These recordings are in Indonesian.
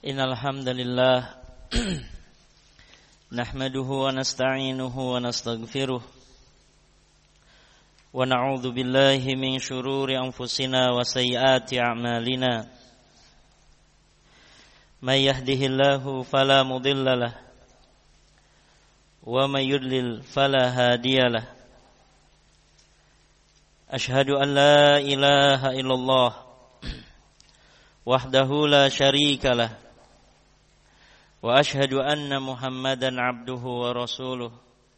Innal hamdalillah nahmaduhu wa nasta'inuhu wa nastaghfiruh wa na'udzu billahi min shururi anfusina wa sayyiati a'malina may yahdihillahu fala mudhillalah wa may yudlil fala hadiyalah ashhadu an la ilaha illallah wahdahu la syarikalah wa ashhadu anna Muhammadan abduhu wa rasuluh.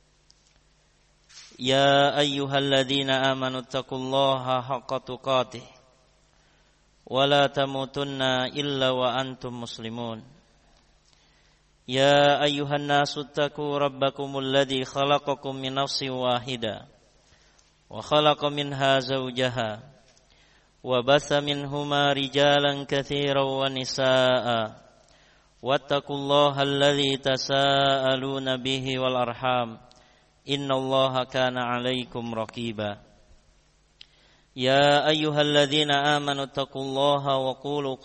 Ya ayyuhalladzina amanu taqullaha haqqa tuqatih wa la tamutunna illa wa antum muslimun. Ya ayyuhan nasu taqu rabbakumul ladzi khalaqakum min nafsin wahidah wa khalaqa minha zawjaha wa batha minhuma rijalan katsiran wa nisaa'a wattaqullaha alladzi tasaaluna bihi wal arham innallaha kana 'alaikum raqiba. Ya ayyuhalladzina amanu taqullaha wa qulu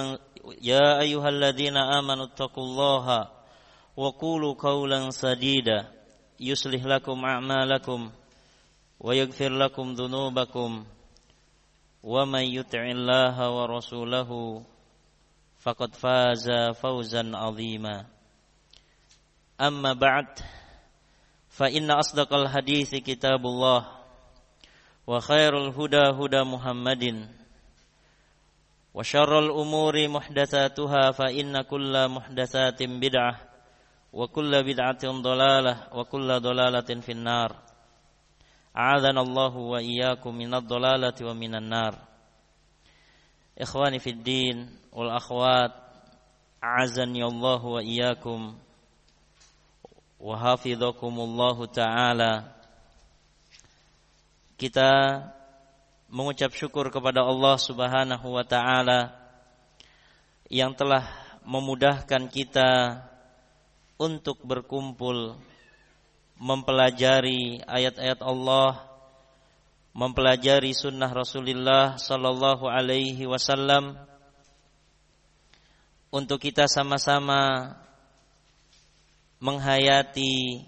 qawlan sadida yuslih lakum a'malakum wa yaghfir lakum dhunubakum wa may yuti'illaha wa rasulahu faqad faza fawzan 'azima. Amma ba'd, fa inna asdaqal hadithi kitabullah wa khairul huda huda Muhammadin wa syarrul umuri muhdatsatuha fa inna kulla muhdatsatin bid'ah wa kulla bid'atin dhalalah wa kulla dhalalatin finnar. A'adhanallahu wa iyyakum minadh dhalalati wa minan nar. Ikhwani fid din wal akhwat, a'azzani Allah wa iyyakum wa hafizakumullahu ta'ala. Kita mengucap syukur kepada Allah Subhanahu wa ta'ala yang telah memudahkan kita untuk berkumpul mempelajari ayat-ayat Allah, mempelajari sunnah Rasulullah sallallahu alaihi wasallam, untuk kita sama-sama menghayati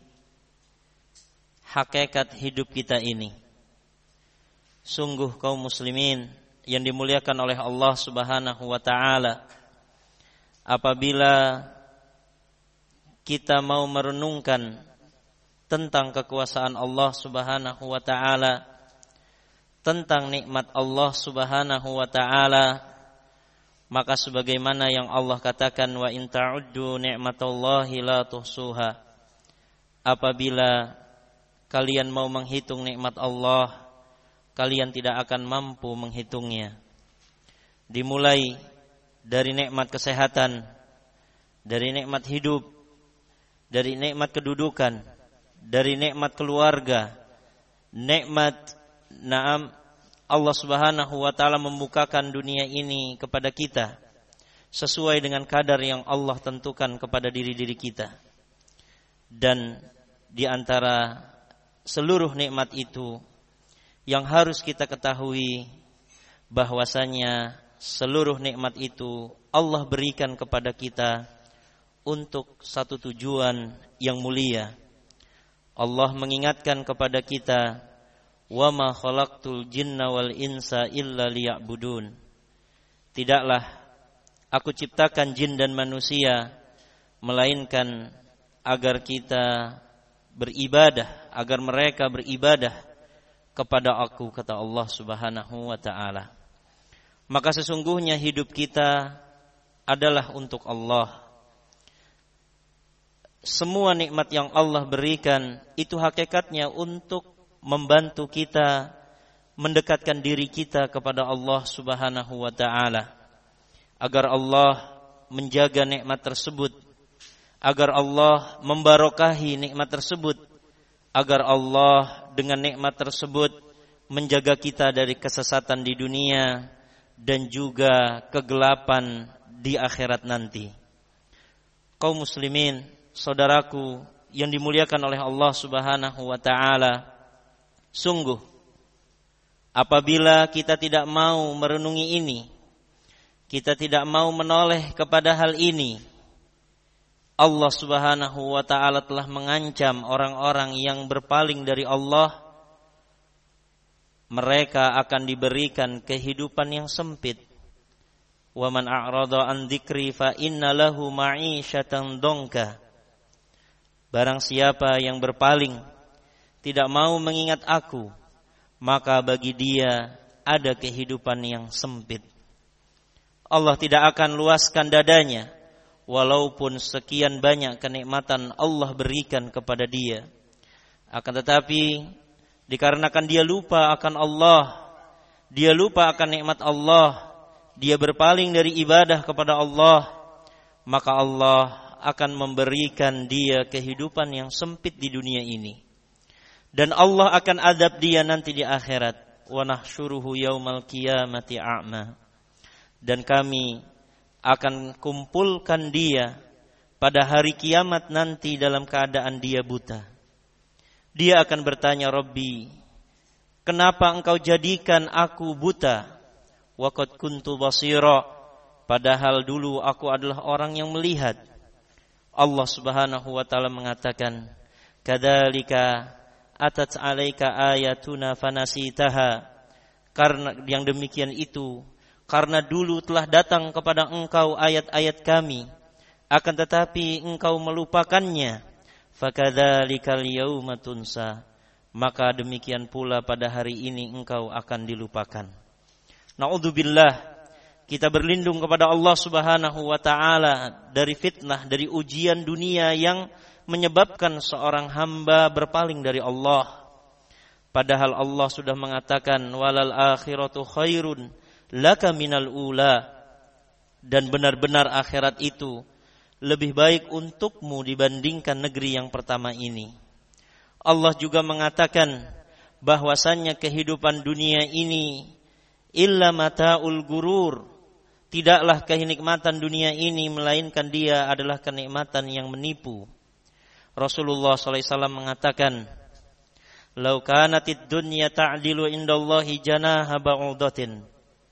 hakikat hidup kita ini. Sungguh kaum muslimin yang dimuliakan oleh Allah Subhanahu wa ta'ala, apabila kita mau merenungkan tentang kekuasaan Allah Subhanahu wa ta'ala, tentang nikmat Allah Subhanahu wa ta'ala, maka sebagaimana yang Allah katakan, wa in ta'uddu ni'matallahi la tuhsuha, apabila kalian mau menghitung nikmat Allah, kalian tidak akan mampu menghitungnya. Dimulai dari nikmat kesehatan, dari nikmat hidup, dari nikmat kedudukan, dari nikmat keluarga, nikmat Allah Subhanahu wa ta'ala membukakan dunia ini kepada kita sesuai dengan kadar yang Allah tentukan kepada diri-diri kita. Dan di antara seluruh nikmat itu yang harus kita ketahui bahwasanya seluruh nikmat itu Allah berikan kepada kita untuk satu tujuan yang mulia. Allah mengingatkan kepada kita, wa ma khalaqtul jinna wal insa illa liya'budun. Tidaklah aku ciptakan jin dan manusia melainkan agar kita beribadah, agar mereka beribadah kepada aku, kata Allah Subhanahu wa ta'ala. Maka sesungguhnya hidup kita adalah untuk Allah. Semua nikmat yang Allah berikan itu hakikatnya untuk membantu kita mendekatkan diri kita kepada Allah Subhanahu wa ta'ala, agar Allah menjaga nikmat tersebut, agar Allah membarokahi nikmat tersebut, agar Allah dengan nikmat tersebut menjaga kita dari kesesatan di dunia dan juga kegelapan di akhirat nanti. Kaum muslimin, saudaraku yang dimuliakan oleh Allah Subhanahu wa ta'ala, sungguh apabila kita tidak mau merenungi ini, kita tidak mau menoleh kepada hal ini, Allah Subhanahu wa ta'ala telah mengancam orang-orang yang berpaling dari Allah. Mereka akan diberikan kehidupan yang sempit. Wa man a'rada an dzikri fa inna lahu ma'isyatan dongka. Barang siapa yang berpaling, tidak mau mengingat aku, maka bagi dia ada kehidupan yang sempit. Allah tidak akan luaskan dadanya, walaupun sekian banyak kenikmatan Allah berikan kepada dia. Akan tetapi, dikarenakan dia lupa akan Allah, dia lupa akan nikmat Allah, dia berpaling dari ibadah kepada Allah, maka Allah akan memberikan dia kehidupan yang sempit di dunia ini. Dan Allah akan azab dia nanti di akhirat. Wa nahsyuruhu yaumal qiyamati a'ma. Dan kami akan kumpulkan dia pada hari kiamat nanti dalam keadaan dia buta. Dia akan bertanya, Rabbi, kenapa engkau jadikan aku buta? Wa qad kuntu basira. Padahal dulu aku adalah orang yang melihat. Allah Subhanahu wa ta'ala mengatakan, kadzalika atat 'alaika ayatuna fanasitaha. Karena yang demikian itu, karena dulu telah datang kepada engkau ayat-ayat kami, akan tetapi engkau melupakannya. Fakadzalikal yauma tunsa. Maka demikian pula pada hari ini engkau akan dilupakan. Na'udzubillah. Kita berlindung kepada Allah Subhanahu wa ta'ala dari fitnah, dari ujian dunia yang menyebabkan seorang hamba berpaling dari Allah. Padahal Allah sudah mengatakan, walal akhiratu khairun laka minal ula. Dan benar-benar akhirat itu lebih baik untukmu dibandingkan negeri yang pertama ini. Allah juga mengatakan bahwasannya kehidupan dunia ini illa mata'ul gurur. Tidaklah kenikmatan dunia ini melainkan dia adalah kenikmatan yang menipu. Rasulullah SAW mengatakan, "Lau kanatid dunya ta'dilu indallahi janaha ba'udatin,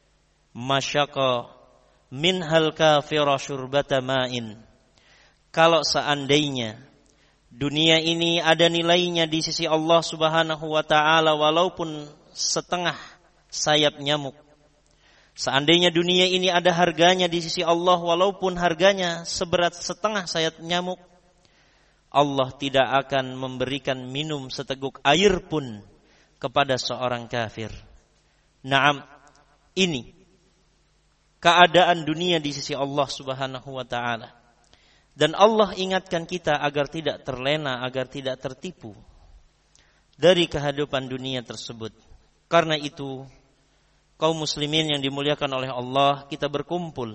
masyaqa minhal kafira syurbata ma'in." Kalau seandainya dunia ini ada nilainya di sisi Allah Subhanahu wa ta'ala walaupun setengah sayap nyamuk. Seandainya dunia ini ada harganya di sisi Allah walaupun harganya seberat setengah sayap nyamuk, Allah tidak akan memberikan minum seteguk air pun kepada seorang kafir. Naam, ini keadaan dunia di sisi Allah Subhanahu wa ta'ala. Dan Allah ingatkan kita agar tidak terlena, agar tidak tertipu dari kehidupan dunia tersebut. Karena itu, kaum muslimin yang dimuliakan oleh Allah, kita berkumpul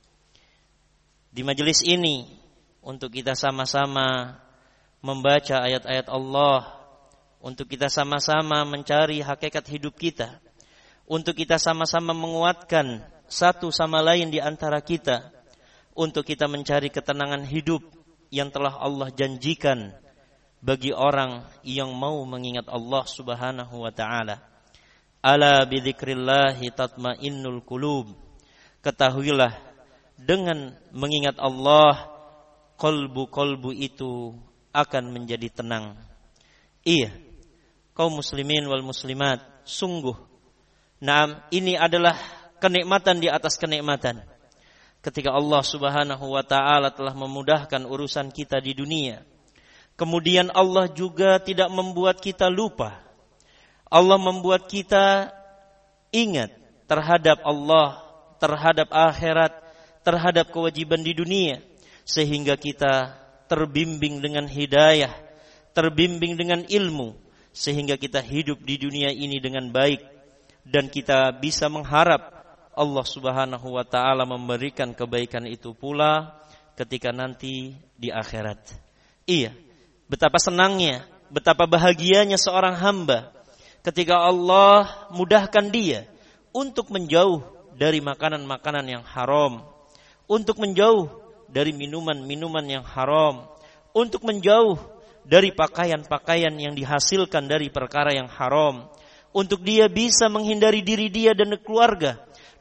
di majelis ini untuk kita sama-sama membaca ayat-ayat Allah, untuk kita sama-sama mencari hakikat hidup kita, untuk kita sama-sama menguatkan satu sama lain di antara kita, untuk kita mencari ketenangan hidup yang telah Allah janjikan bagi orang yang mau mengingat Allah Subhanahu wa ta'ala. Ala bidzikrillahi tatmainnul qulub. Ketahuilah, dengan mengingat Allah, kolbu-kolbu itu akan menjadi tenang. Iya, kaum muslimin wal muslimat, sungguh, naam, ini adalah kenikmatan di atas kenikmatan. Ketika Allah Subhanahu wa ta'ala telah memudahkan urusan kita di dunia, kemudian Allah juga tidak membuat kita lupa. Allah membuat kita ingat terhadap Allah, terhadap akhirat, terhadap kewajiban di dunia, sehingga kita terbimbing dengan hidayah, terbimbing dengan ilmu, sehingga kita hidup di dunia ini dengan baik, dan kita bisa mengharap Allah Subhanahu wa ta'ala memberikan kebaikan itu pula ketika nanti di akhirat. Iya, betapa senangnya, betapa bahagianya seorang hamba ketika Allah mudahkan dia untuk menjauh dari makanan-makanan yang haram, untuk menjauh dari minuman-minuman yang haram, untuk menjauh dari pakaian-pakaian yang dihasilkan dari perkara yang haram, untuk dia bisa menghindari diri dia dan keluarga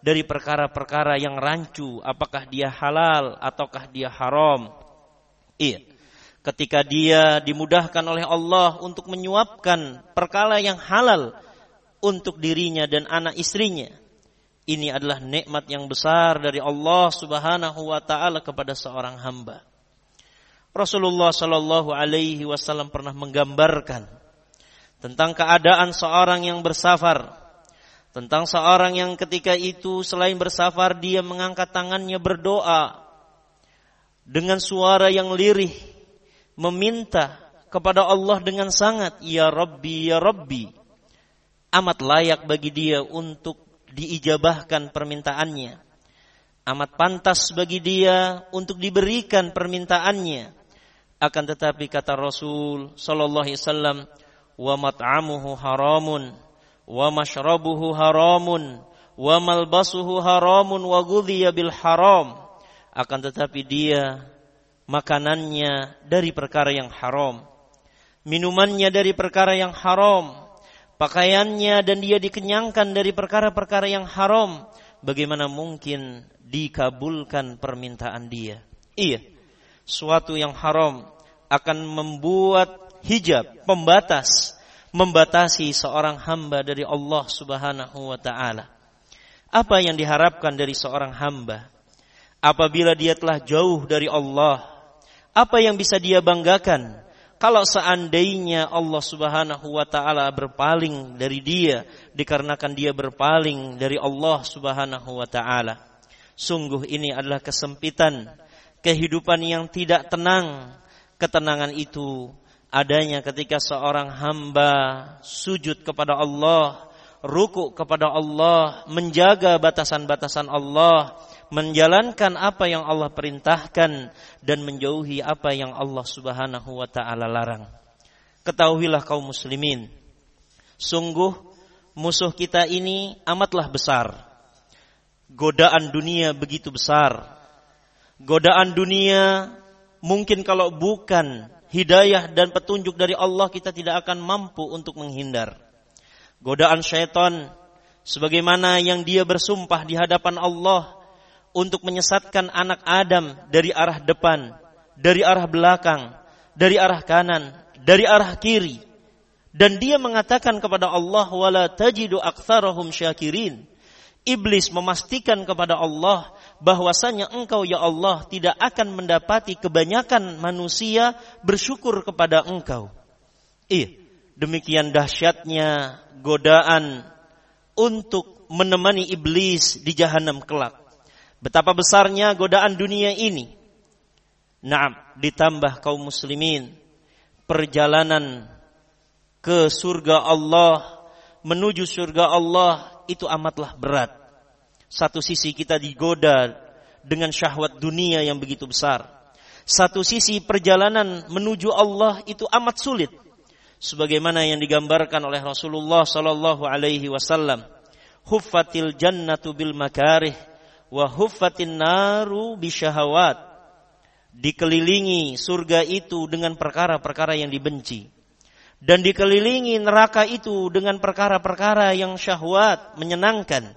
dari perkara-perkara yang rancu, apakah dia halal ataukah dia haram. Iya. Ketika dia dimudahkan oleh Allah untuk menyuapkan perkara yang halal untuk dirinya dan anak istrinya, ini adalah nikmat yang besar dari Allah Subhanahu wa taala kepada seorang hamba. Rasulullah sallallahu alaihi wasallam pernah menggambarkan tentang keadaan seorang yang bersafar, tentang seorang yang ketika itu selain bersafar dia mengangkat tangannya berdoa dengan suara yang lirih, meminta kepada Allah dengan sangat, ya Rabbi, ya Rabbi. Amat layak bagi dia untuk diijabahkan permintaannya. Amat pantas bagi dia untuk diberikan permintaannya. Akan tetapi kata Rasul sallallahu alaihi wasallam, wa mat'amuhu haramun, wa mashrabuhu haramun, wa malbasuhu haramun, wa ghudhiya bil haram. Akan tetapi dia makanannya dari perkara yang haram, minumannya dari perkara yang haram, pakaiannya dan dia dikenyangkan dari perkara-perkara yang haram. Bagaimana mungkin dikabulkan permintaan dia? Iya, suatu yang haram akan membuat hijab, pembatas, membatasi seorang hamba dari Allah Subhanahu wa taala. Apa yang diharapkan dari seorang hamba apabila dia telah jauh dari Allah? Apa yang bisa dia banggakan kalau seandainya Allah Subhanahu wa taala berpaling dari dia dikarenakan dia berpaling dari Allah Subhanahu wa taala? Sungguh ini adalah kesempitan, kehidupan yang tidak tenang. Ketenangan itu adanya ketika seorang hamba sujud kepada Allah, rukuk kepada Allah, menjaga batasan-batasan Allah, menjalankan apa yang Allah perintahkan dan menjauhi apa yang Allah Subhanahu wa taala larang. Ketahuilah kaum muslimin, sungguh musuh kita ini amatlah besar. Godaan dunia begitu besar. Godaan dunia mungkin kalau bukan hidayah dan petunjuk dari Allah kita tidak akan mampu untuk menghindar. Godaan syaitan sebagaimana yang dia bersumpah di hadapan Allah untuk menyesatkan anak Adam dari arah depan, dari arah belakang, dari arah kanan, dari arah kiri. Dan dia mengatakan kepada Allah, wala tajidu aktsarahum syakirin. Iblis memastikan kepada Allah bahwasanya engkau ya Allah tidak akan mendapati kebanyakan manusia bersyukur kepada engkau. Demikian dahsyatnya godaan untuk menemani iblis di jahanam kelak. Betapa besarnya godaan dunia ini. Naam, ditambah kaum muslimin, perjalanan ke surga Allah, menuju surga Allah itu amatlah berat. Satu sisi kita digoda dengan syahwat dunia yang begitu besar. Satu sisi perjalanan menuju Allah itu amat sulit. Sebagaimana yang digambarkan oleh Rasulullah sallallahu alaihi wasallam, huffatil jannatu bil makarih wa huffatin naru bisyahawat. Dikelilingi surga itu dengan perkara-perkara yang dibenci, dan dikelilingi neraka itu dengan perkara-perkara yang syahwat, menyenangkan.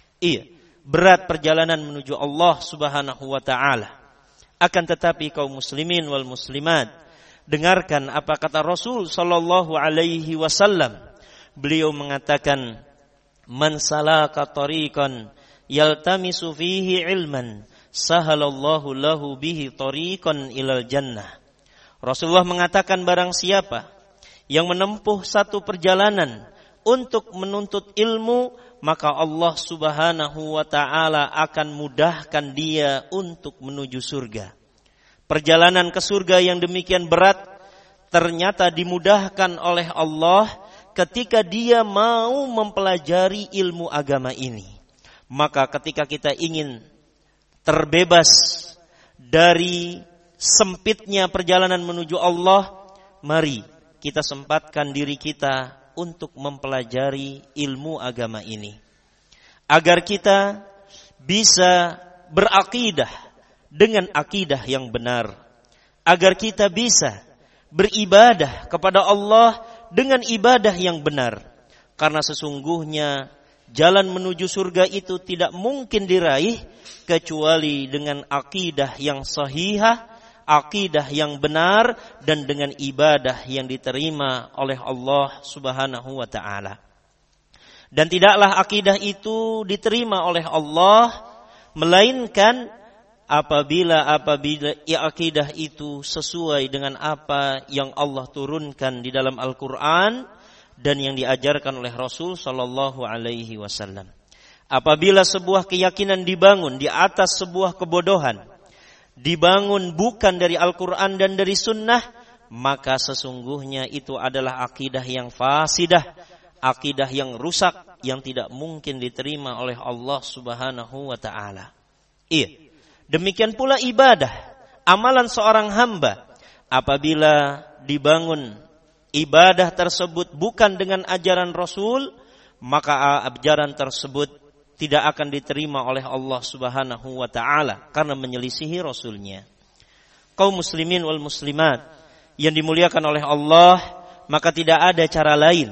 Berat perjalanan menuju Allah Subhanahu wa taala. Akan tetapi kaum muslimin wal muslimat, dengarkan apa kata Rasul sallallahu alaihi wasallam. Beliau mengatakan, man salaka tariqan yaltamisu fihi ilman sahalallahu lahu bihi tariqan ilal jannah. Rasulullah mengatakan barang siapa yang menempuh satu perjalanan untuk menuntut ilmu, maka Allah Subhanahu wa taala akan mudahkan dia untuk menuju surga. Perjalanan ke surga yang demikian berat ternyata dimudahkan oleh Allah ketika dia mau mempelajari ilmu agama ini. Maka ketika kita ingin terbebas dari sempitnya perjalanan menuju Allah, mari kita sempatkan diri kita untuk mempelajari ilmu agama ini, agar kita bisa berakidah dengan akidah yang benar, agar kita bisa beribadah kepada Allah dengan ibadah yang benar. Karena sesungguhnya Jalan menuju surga itu tidak mungkin diraih kecuali dengan akidah yang sahihah, akidah yang benar, dan dengan ibadah yang diterima oleh Allah Subhanahu wa ta'ala. Dan tidaklah akidah itu diterima oleh Allah melainkan apabila akidah itu sesuai dengan apa yang Allah turunkan di dalam Al-Quran dan yang diajarkan oleh Rasul sallallahu alaihi wasallam. Apabila sebuah keyakinan dibangun di atas sebuah kebodohan, dibangun bukan dari Al-Quran dan dari Sunnah, maka sesungguhnya itu adalah akidah yang fasidah, akidah yang rusak, yang tidak mungkin diterima oleh Allah Subhanahu wa ta'ala. Iya. Demikian pula ibadah, amalan seorang hamba, apabila dibangun ibadah tersebut bukan dengan ajaran Rasul, maka ajaran tersebut tidak akan diterima oleh Allah Subhanahu wa ta'ala karena menyelisihi Rasulnya. Kaum muslimin wal muslimat yang dimuliakan oleh Allah, maka tidak ada cara lain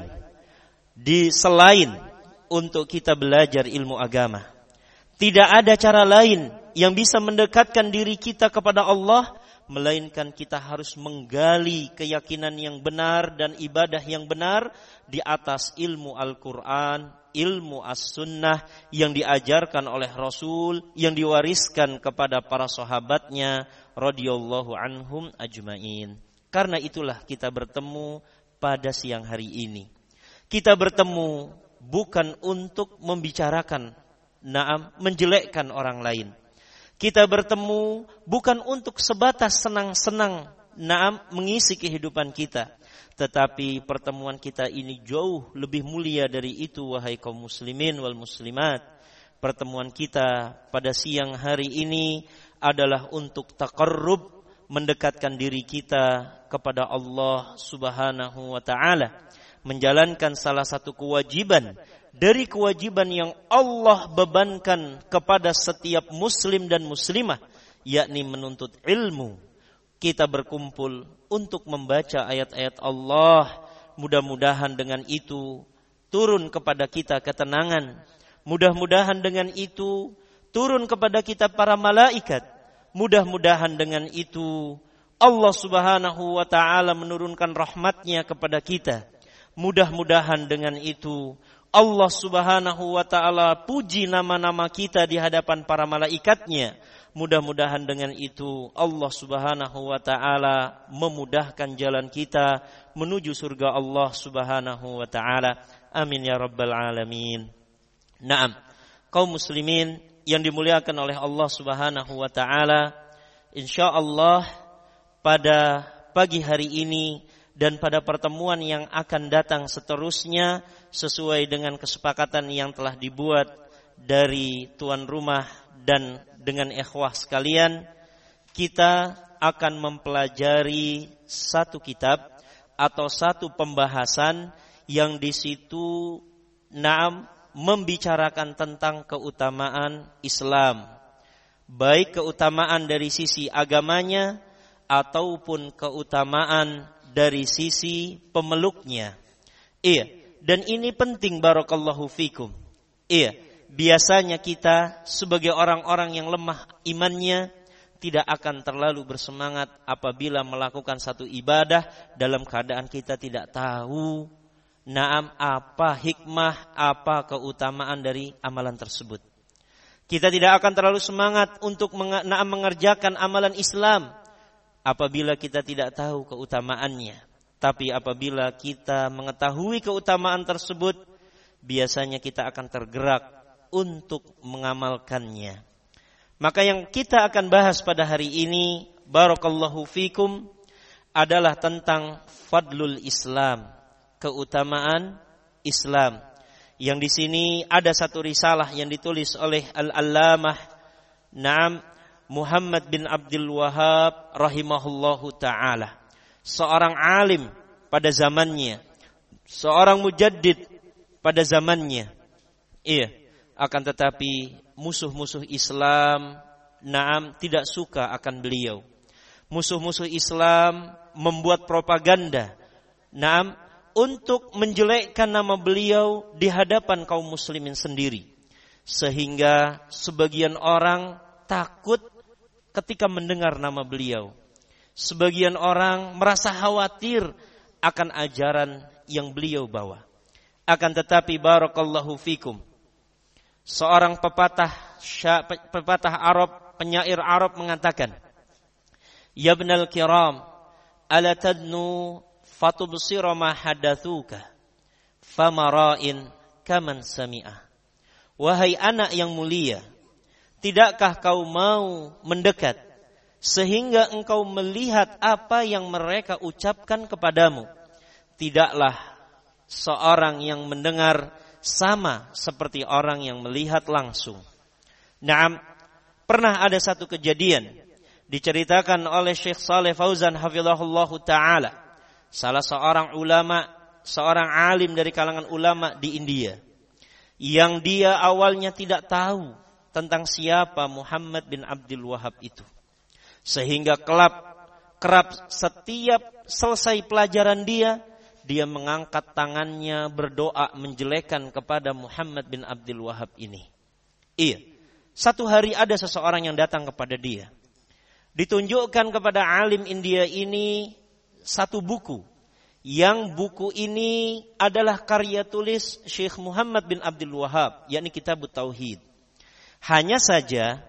selain untuk kita belajar ilmu agama. Tidak ada cara lain yang bisa mendekatkan diri kita kepada Allah, melainkan kita harus menggali keyakinan yang benar dan ibadah yang benar di atas ilmu Al-Quran, ilmu As-Sunnah yang diajarkan oleh Rasul, yang diwariskan kepada para sahabatnya radhiyallahu anhum ajma'in. Karena itulah kita bertemu pada siang hari ini. Kita bertemu bukan untuk membicarakan, menjelekkan orang lain. Kita bertemu bukan untuk sebatas senang-senang, mengisi kehidupan kita. Tetapi pertemuan kita ini jauh lebih mulia dari itu, wahai kaum muslimin wal muslimat. Pertemuan kita pada siang hari ini adalah untuk taqarrub, mendekatkan diri kita kepada Allah Subhanahu wa ta'ala, menjalankan salah satu kewajiban dari kewajiban yang Allah bebankan kepada setiap muslim dan muslimah, yakni menuntut ilmu. Kita berkumpul untuk membaca ayat-ayat Allah. Mudah-mudahan dengan itu turun kepada kita ketenangan. Mudah-mudahan dengan itu turun kepada kita para malaikat. Mudah-mudahan dengan itu Allah Subhanahu wa ta'ala menurunkan rahmatnya kepada kita. Mudah-mudahan dengan itu Allah Subhanahu wa ta'ala puji nama-nama kita di hadapan para malaikatnya. Mudah-mudahan dengan itu Allah Subhanahu wa ta'ala memudahkan jalan kita menuju surga Allah Subhanahu wa ta'ala. Amin ya rabbal alamin. Naam, kaum muslimin yang dimuliakan oleh Allah Subhanahu wa ta'ala, insyaallah pada pagi hari ini dan pada pertemuan yang akan datang seterusnya, sesuai dengan kesepakatan yang telah dibuat dari tuan rumah dan dengan ikhwah sekalian, kita akan mempelajari satu kitab atau satu pembahasan yang di situ membicarakan tentang keutamaan Islam, baik keutamaan dari sisi agamanya ataupun keutamaan dari sisi pemeluknya. Iya, dan ini penting, barakallahu fikum. Iya, biasanya kita sebagai orang-orang yang lemah imannya tidak akan terlalu bersemangat apabila melakukan satu ibadah dalam keadaan kita tidak tahu apa hikmah, apa keutamaan dari amalan tersebut. Kita tidak akan terlalu semangat untuk mengerjakan amalan Islam apabila kita tidak tahu keutamaannya. Tapi apabila kita mengetahui keutamaan tersebut, biasanya kita akan tergerak untuk mengamalkannya. Maka yang kita akan bahas pada hari ini, barakallahu fikum, adalah tentang fadlul Islam, keutamaan Islam. Yang di sini ada satu risalah yang ditulis oleh Al-Allamah Muhammad bin Abdul Wahhab rahimahullahu ta'ala, seorang alim pada zamannya, seorang mujaddid pada zamannya. Iya, akan tetapi musuh-musuh Islam tidak suka akan beliau. Musuh-musuh Islam membuat propaganda untuk menjelekkan nama beliau di hadapan kaum muslimin sendiri. Sehingga sebagian orang takut ketika mendengar nama beliau. Sebagian orang merasa khawatir akan ajaran yang beliau bawa. Akan tetapi barakallahu fikum, seorang pepatah Arab, penyair Arab mengatakan, "Ya ibnal kiram, ala tadnu fatubsira ma hadatsuka, famara'in kaman sami'ah." Wahai anak yang mulia, tidakkah kau mau mendekat sehingga engkau melihat apa yang mereka ucapkan kepadamu? Tidaklah seorang yang mendengar sama seperti orang yang melihat langsung. Naam, pernah ada satu kejadian diceritakan oleh Syekh Shalih Fauzan hafizahullahu taala, salah seorang ulama, seorang alim dari kalangan ulama di India, yang dia awalnya tidak tahu tentang siapa Muhammad bin Abdul Wahab itu. Sehingga kerap setiap selesai pelajaran dia mengangkat tangannya berdoa menjelekan kepada Muhammad bin Abdul Wahab ini. Iya, satu hari ada seseorang yang datang kepada dia. Ditunjukkan kepada alim India ini satu buku. Yang buku ini adalah karya tulis Syekh Muhammad bin Abdul Wahab, yakni Kitabut Tauhid. Hanya saja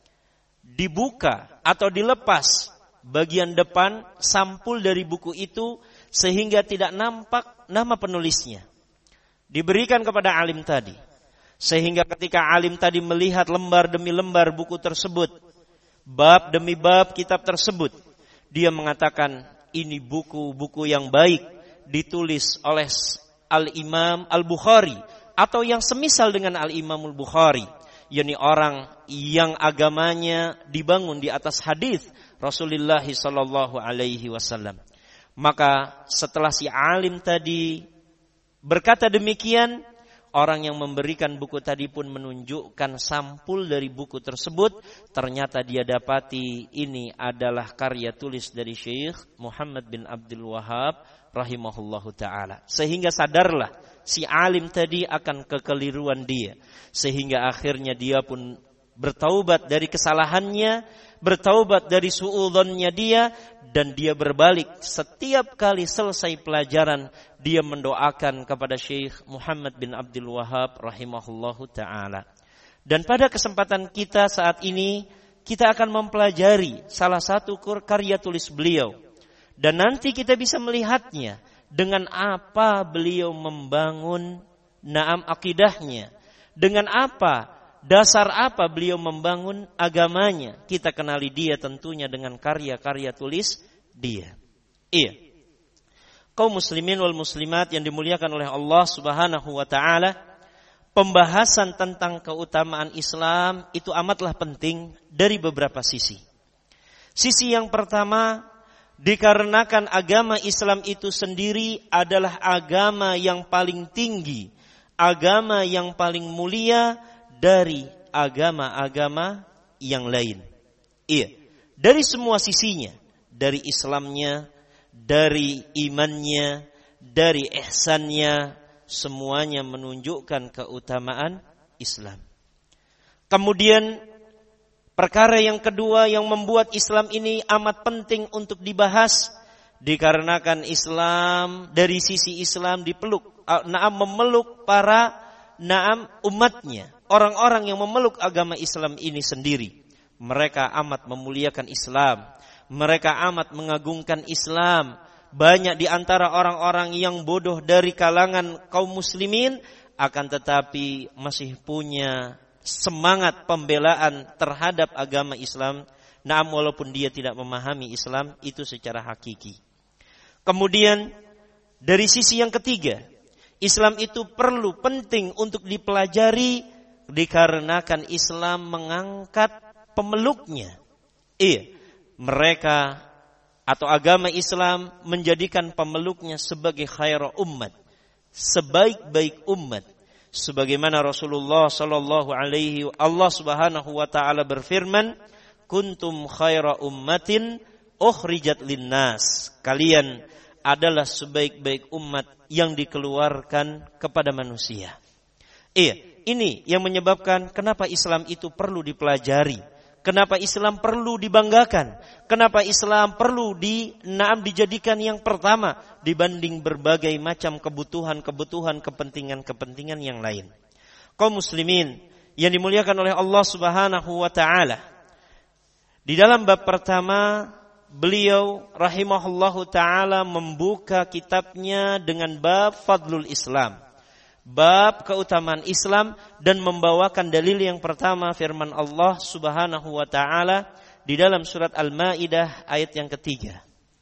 dibuka atau dilepas bagian depan sampul dari buku itu sehingga tidak nampak nama penulisnya. Diberikan kepada alim tadi. Sehingga ketika alim tadi melihat lembar demi lembar buku tersebut, bab demi bab kitab tersebut, dia mengatakan, ini buku-buku yang baik ditulis oleh Al-Imam Al-Bukhari atau yang semisal dengan Al-Imam Al-Bukhari, yakni orang yang agamanya dibangun di atas hadis Rasulullah sallallahu alaihi wasallam. Maka setelah si alim tadi berkata demikian, orang yang memberikan buku tadi pun menunjukkan sampul dari buku tersebut. Ternyata dia dapati ini adalah karya tulis dari Syekh Muhammad bin Abdul Wahab rahimahullahu ta'ala. Sehingga sadarlah si alim tadi akan kekeliruan dia. Sehingga akhirnya dia pun bertaubat dari kesalahannya, bertaubat dari suudzonnya dia, dan dia berbalik setiap kali selesai pelajaran dia mendoakan kepada Syekh Muhammad bin Abdul Wahab rahimahullahu ta'ala. Dan pada kesempatan kita saat ini, kita akan mempelajari salah satu karya tulis beliau. Dan nanti kita bisa melihatnya dengan apa beliau membangun akidahnya, dengan apa, dasar apa beliau membangun agamanya. Kita kenali dia tentunya dengan karya-karya tulis dia. Iya. Kaum muslimin wal muslimat yang dimuliakan oleh Allah Subhanahu wa taala, pembahasan tentang keutamaan Islam itu amatlah penting dari beberapa sisi. Sisi yang pertama, dikarenakan agama Islam itu sendiri adalah agama yang paling tinggi, agama yang paling mulia dari agama-agama yang lain. Iya, dari semua sisinya, dari Islamnya, dari imannya, dari ihsannya, semuanya menunjukkan keutamaan Islam. Kemudian perkara yang kedua yang membuat Islam ini amat penting untuk dibahas, dikarenakan Islam dari sisi Islam memeluk para umatnya, orang-orang yang memeluk agama Islam ini sendiri. Mereka amat memuliakan Islam, mereka amat mengagungkan Islam. Banyak di antara orang-orang yang bodoh dari kalangan kaum muslimin, akan tetapi masih punya semangat pembelaan terhadap agama Islam. Walaupun dia tidak memahami Islam itu secara hakiki. Kemudian dari sisi yang ketiga, Islam itu perlu penting untuk dipelajari dikarenakan Islam mengangkat pemeluknya. Mereka atau agama Islam menjadikan pemeluknya sebagai khaira ummat, sebaik-baik umat. Sebagaimana Rasulullah sallallahu alaihi Allah Subhanahu wa taala berfirman, "Kuntum khaira ummatin ukhrijat linnas." Kalian adalah sebaik-baik umat yang dikeluarkan kepada manusia. Iya, ini yang menyebabkan kenapa Islam itu perlu dipelajari, kenapa Islam perlu dibanggakan, kenapa Islam perlu dijadikan yang pertama dibanding berbagai macam kebutuhan, kepentingan yang lain. Kaum muslimin yang dimuliakan oleh Allah Subhanahu wa taala, di dalam bab pertama beliau rahimahullahu taala membuka kitabnya dengan bab Fadlul Islam, bab keutamaan Islam, dan membawakan dalil yang pertama firman Allah Subhanahu wa taala di dalam surat Al-Maidah ayat yang ketiga.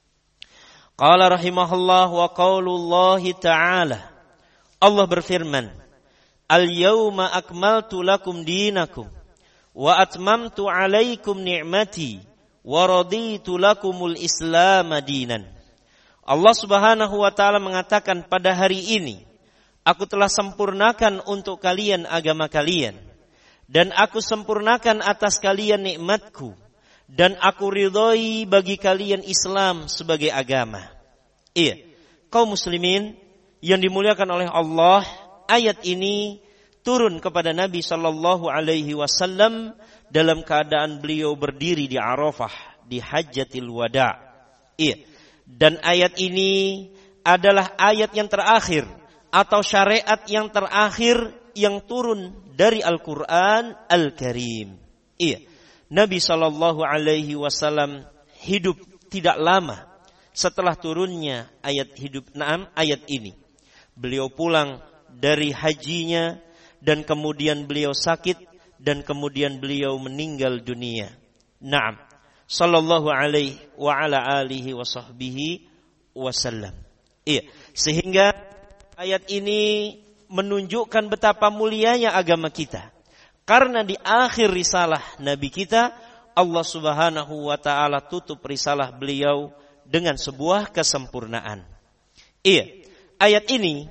Qala rahimahullah wa qaulullahi ta'ala, Allah berfirman, Al-yawma akmaltu lakum dinakum wa atmamtu alaikum ni'mati wa raditu lakumul Islam dinan. Allah Subhanahu wa taala mengatakan, pada hari ini aku telah sempurnakan untuk kalian agama kalian, dan aku sempurnakan atas kalian nikmatku, dan aku ridhoi bagi kalian Islam sebagai agama. Iya, kaum muslimin yang dimuliakan oleh Allah, ayat ini turun kepada Nabi sallallahu alaihi wasallam dalam keadaan beliau berdiri di Arafah di Hajjatil Wada'. Iya, dan ayat ini adalah ayat yang terakhir atau syariat yang terakhir yang turun dari Al-Quran Al-Karim. Iya, Nabi sallallahu alaihi wasallam hidup tidak lama setelah turunnya ayat ini. Beliau pulang dari hajinya, dan kemudian beliau sakit, dan kemudian beliau meninggal dunia. Naam, sallallahu alaihi wa ala alihi wa sahbihi wasallam. Iya, sehingga ayat ini menunjukkan betapa mulianya agama kita. Karena di akhir risalah Nabi kita, Allah Subhanahu wa taala tutup risalah beliau dengan sebuah kesempurnaan. Iya, ayat ini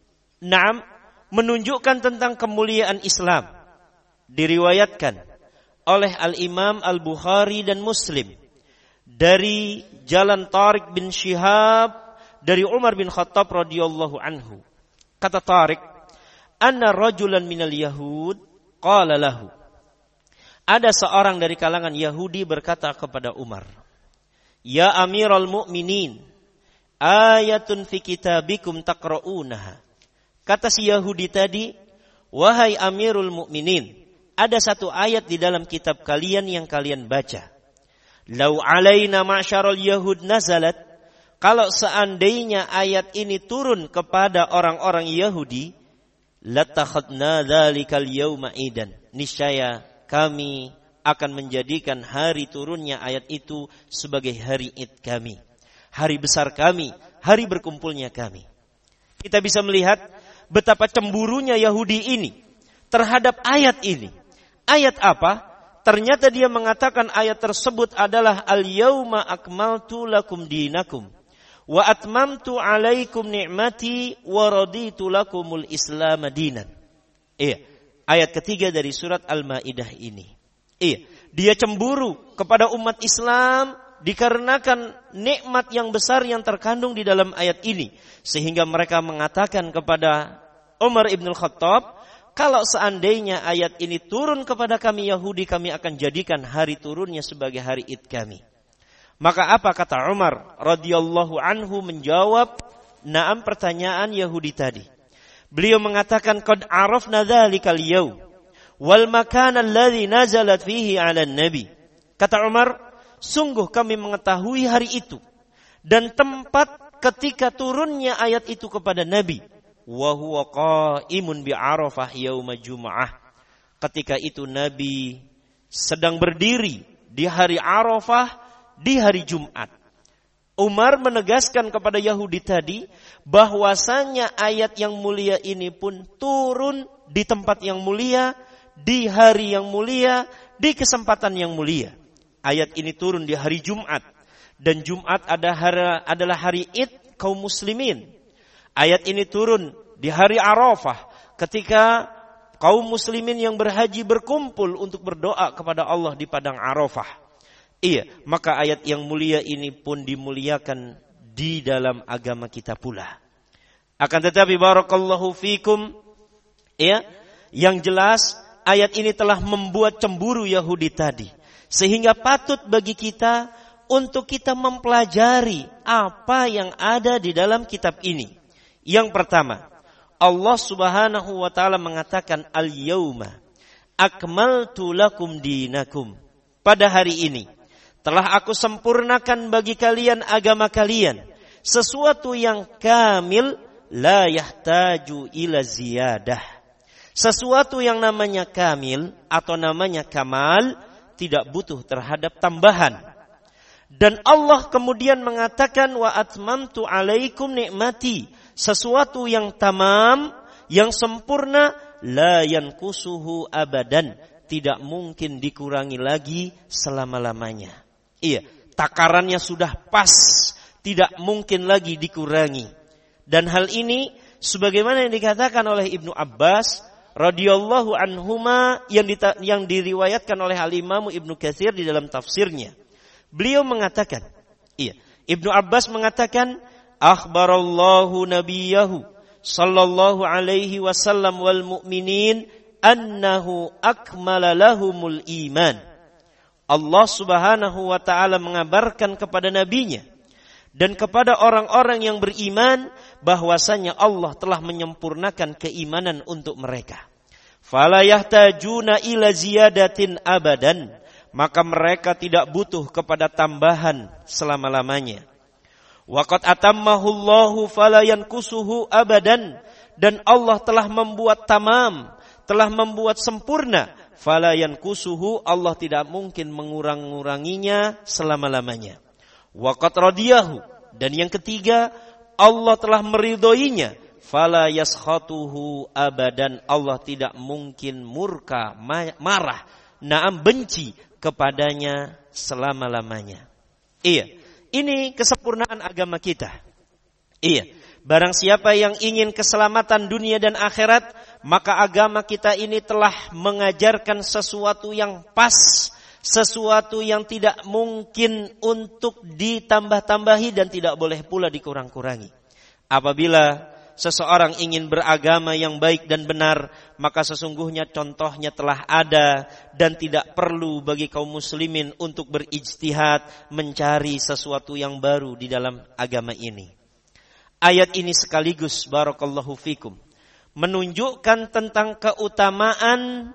menunjukkan tentang kemuliaan Islam. Diriwayatkan oleh Al-Imam Al-Bukhari dan Muslim dari jalan Tariq bin Syihab dari Umar bin Khattab radhiyallahu anhu. Kata Tariq, anna rajulan minal yahud qala lahu. Ada seorang dari kalangan Yahudi berkata kepada Umar, Ya Amirul Mu'minin, ayatun fi kitabikum taqra'unaha. Kata si Yahudi tadi, wahai Amirul Mu'minin, ada satu ayat di dalam kitab kalian yang kalian baca. Lau alaina ma'syarul yahud nazalat, kalau seandainya ayat ini turun kepada orang-orang Yahudi, latakhadna dzalikal yauma idan. Niscaya kami akan menjadikan hari turunnya ayat itu sebagai hari Id kami, hari besar kami, hari berkumpulnya kami. Kita bisa melihat betapa cemburunya Yahudi ini terhadap ayat ini. Ayat apa? Ternyata dia mengatakan ayat tersebut adalah Al-yawma akmaltu lakum dinakum wa atmamtu alaikum ni'mati wa raditu lakumul Islam dinan. Iya, ayat ketiga dari surat Al-Maidah ini. Iya, dia cemburu kepada umat Islam dikarenakan nikmat yang besar yang terkandung di dalam ayat ini, sehingga mereka mengatakan kepada Umar ibn Khattab, kalau seandainya ayat ini turun kepada kami Yahudi, kami akan jadikan hari turunnya sebagai hari Id kami. Maka apa kata Umar radhiyallahu anhu menjawab na'am pertanyaan Yahudi tadi? Beliau mengatakan, qad arafna dzalikal yaum wal makan alladhi nazalat fihi 'alan nabi. Kata Umar, sungguh kami mengetahui hari itu dan tempat ketika turunnya ayat itu kepada Nabi. Wa huwa qa'imun bi Arafah yauma Jum'ah. Ketika itu Nabi sedang berdiri di hari Arafah di hari Jumat. Umar menegaskan kepada Yahudi tadi bahwasanya ayat yang mulia ini pun turun di tempat yang mulia, di hari yang mulia, di kesempatan yang mulia. Ayat ini turun di hari Jumat, dan Jumat adalah hari Id kaum muslimin. Ayat ini turun di hari Arafah ketika kaum muslimin yang berhaji berkumpul untuk berdoa kepada Allah di padang Arafah. Iya, maka ayat yang mulia ini pun dimuliakan di dalam agama kita pula. Akan tetapi barakallahu fikum, ya, yang jelas ayat ini telah membuat cemburu Yahudi tadi, sehingga patut bagi kita untuk kita mempelajari apa yang ada di dalam kitab ini. Yang pertama, Allah Subhanahu wa taala mengatakan al-yauma akmaltu lakum dinakum. Pada hari ini telah aku sempurnakan bagi kalian agama kalian, sesuatu yang kamil, la yahtaju ila ziyadah. Sesuatu yang namanya kamil atau namanya kamal tidak butuh terhadap tambahan. Dan Allah kemudian mengatakan wa atmamtu alaikum nikmati. Sesuatu yang tamam, yang sempurna, la yankusuhu abadan, tidak mungkin dikurangi lagi selama-lamanya. Iya, takarannya sudah pas, tidak mungkin lagi dikurangi. Dan hal ini sebagaimana yang dikatakan oleh Ibnu Abbas radhiyallahu anhuma, yang diriwayatkan oleh Al-Imam Ibnu Katsir di dalam tafsirnya. Beliau mengatakan, iya, Ibnu Abbas mengatakan, akhbarallahu nabiyahu sallallahu alaihi wasallam wal mu'minin annahu akmala lahumul iman. Allah Subhanahu wa taala mengabarkan kepada nabinya dan kepada orang-orang yang beriman bahwasanya Allah telah menyempurnakan keimanan untuk mereka. Fala yahtajuna ila ziyadatin abadan, maka mereka tidak butuh kepada tambahan selama-lamanya. Wa qad atammahu Allahu fala yankusuhu abadan, dan Allah telah membuat tamam, telah membuat sempurna, fala yankusuhu, Allah tidak mungkin mengurang-uranginya selama-lamanya. Wa qad radiyahu, dan yang ketiga, Allah telah meridhoinya, fala yaskhatuhu abadan, Allah tidak mungkin murka, marah, benci kepadanya selama-lamanya. Iya, ini kesempurnaan agama kita. Iya, barang siapa yang ingin keselamatan dunia dan akhirat, maka agama kita ini telah mengajarkan sesuatu yang pas, sesuatu yang tidak mungkin untuk ditambah-tambahi dan tidak boleh pula dikurang-kurangi. Apabila seseorang ingin beragama yang baik dan benar, maka sesungguhnya contohnya telah ada dan tidak perlu bagi kaum muslimin untuk berijtihad mencari sesuatu yang baru di dalam agama ini. Ayat ini sekaligus barakallahu fikum menunjukkan tentang keutamaan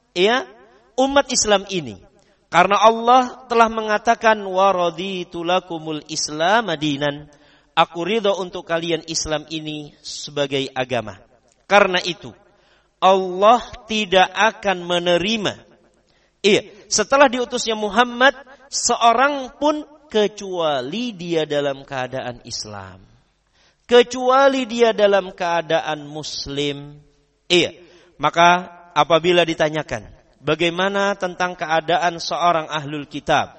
umat Islam ini, karena Allah telah mengatakan wa raditu lakumul Islam dinan. Aku ridho untuk kalian Islam ini sebagai agama. Karena itu Allah tidak akan menerima setelah diutusnya Muhammad seorang pun kecuali dia dalam keadaan Islam, kecuali dia dalam keadaan Muslim. Maka apabila ditanyakan bagaimana tentang keadaan seorang ahlul kitab,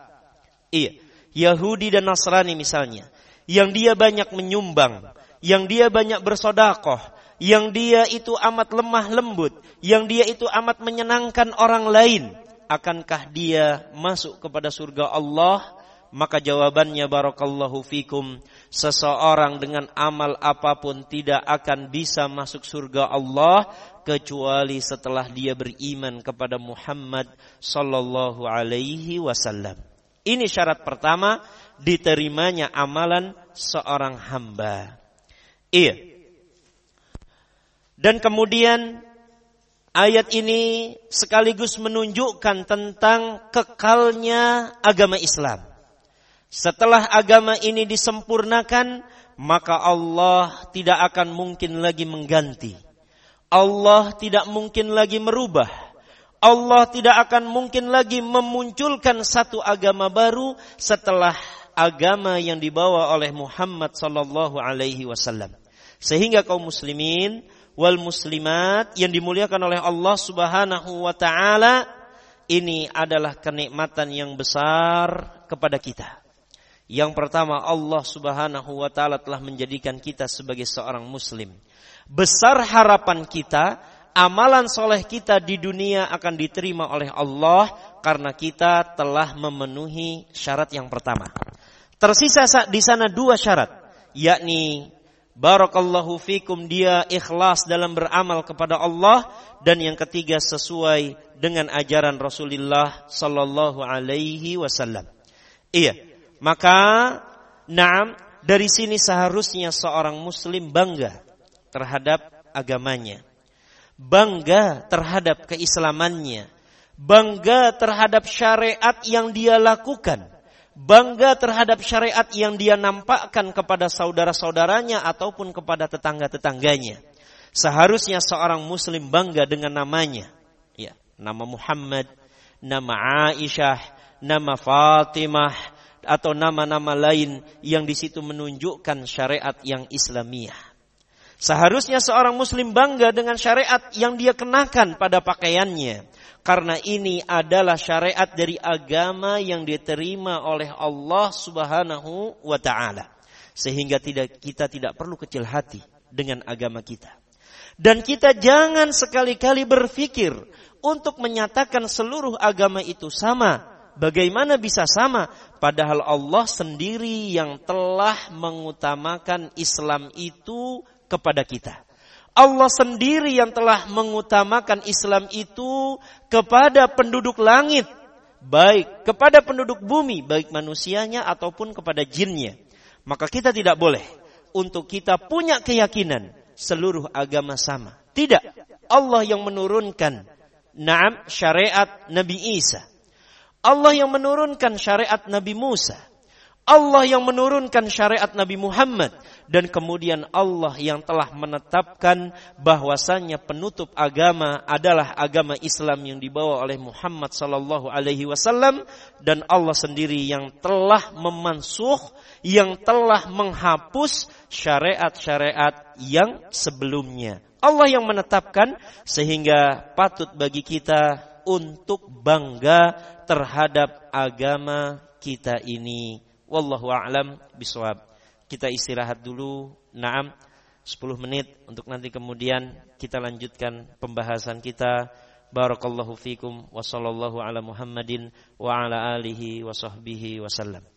Yahudi dan Nasrani misalnya, yang dia banyak menyumbang, yang dia banyak bersedekah, yang dia itu amat lemah lembut, yang dia itu amat menyenangkan orang lain, akankah dia masuk kepada surga Allah? Maka jawabannya barakallahu fikum, seseorang dengan amal apapun tidak akan bisa masuk surga Allah kecuali setelah dia beriman kepada Muhammad sallallahu alaihi wasallam. Ini syarat pertama diterimanya amalan seorang hamba. Dan kemudian ayat ini sekaligus menunjukkan tentang kekalnya agama Islam. Setelah agama ini disempurnakan, maka Allah tidak akan mungkin lagi mengganti. Allah tidak mungkin lagi merubah. Allah tidak akan mungkin lagi memunculkan satu agama baru setelah agama yang dibawa oleh Muhammad sallallahu alaihi wasallam. Sehingga kaum muslimin wal muslimat yang dimuliakan oleh Allah Subhanahu wa taala, ini adalah kenikmatan yang besar kepada kita. Yang pertama, Allah Subhanahu wa taala telah menjadikan kita sebagai seorang muslim. Besar harapan kita, amalan soleh kita di dunia akan diterima oleh Allah karena kita telah memenuhi syarat yang pertama. Tersisa di sana dua syarat. yakni barakallahu fikum, dia ikhlas dalam beramal kepada Allah, dan yang ketiga sesuai dengan ajaran Rasulullah sallallahu alaihi wasallam. Iya, maka dari sini seharusnya seorang muslim bangga terhadap agamanya, bangga terhadap keislamannya, bangga terhadap syariat yang dia lakukan, bangga terhadap syariat yang dia nampakkan kepada saudara-saudaranya ataupun kepada tetangga-tetangganya. Seharusnya seorang muslim bangga dengan namanya. Ya, nama Muhammad, nama Aisyah, nama Fatimah, atau nama-nama lain yang di situ menunjukkan syariat yang Islamiyah. Seharusnya seorang muslim bangga dengan syariat yang dia kenakan pada pakaiannya, karena ini adalah syariat dari agama yang diterima oleh Allah Subhanahu wa taala. Sehingga kita tidak perlu kecil hati dengan agama kita. Dan kita jangan sekali-kali berpikir untuk menyatakan seluruh agama itu sama. Bagaimana bisa sama? Padahal Allah sendiri yang telah mengutamakan Islam itu kepada kita. Allah sendiri yang telah mengutamakan Islam itu kepada penduduk langit, baik kepada penduduk bumi, baik manusianya ataupun kepada jinnya. Maka kita tidak boleh untuk kita punya keyakinan seluruh agama sama. Tidak. Allah yang menurunkan syariat Nabi Isa, Allah yang menurunkan syariat Nabi Musa, Allah yang menurunkan syariat Nabi Muhammad, dan kemudian Allah yang telah menetapkan bahwasannya penutup agama adalah agama Islam yang dibawa oleh Muhammad sallallahu alaihi wasallam, dan Allah sendiri yang telah memansuh, yang telah menghapus syariat-syariat yang sebelumnya. Allah yang menetapkan, sehingga patut bagi kita untuk bangga terhadap agama kita ini. Wallahu a'lam bishawab. Kita istirahat dulu, 10 menit, untuk nanti kemudian kita lanjutkan pembahasan kita. Barakallahu fikum wa sallallahu ala Muhammadin wa ala alihi wa sahbihi wa sallam.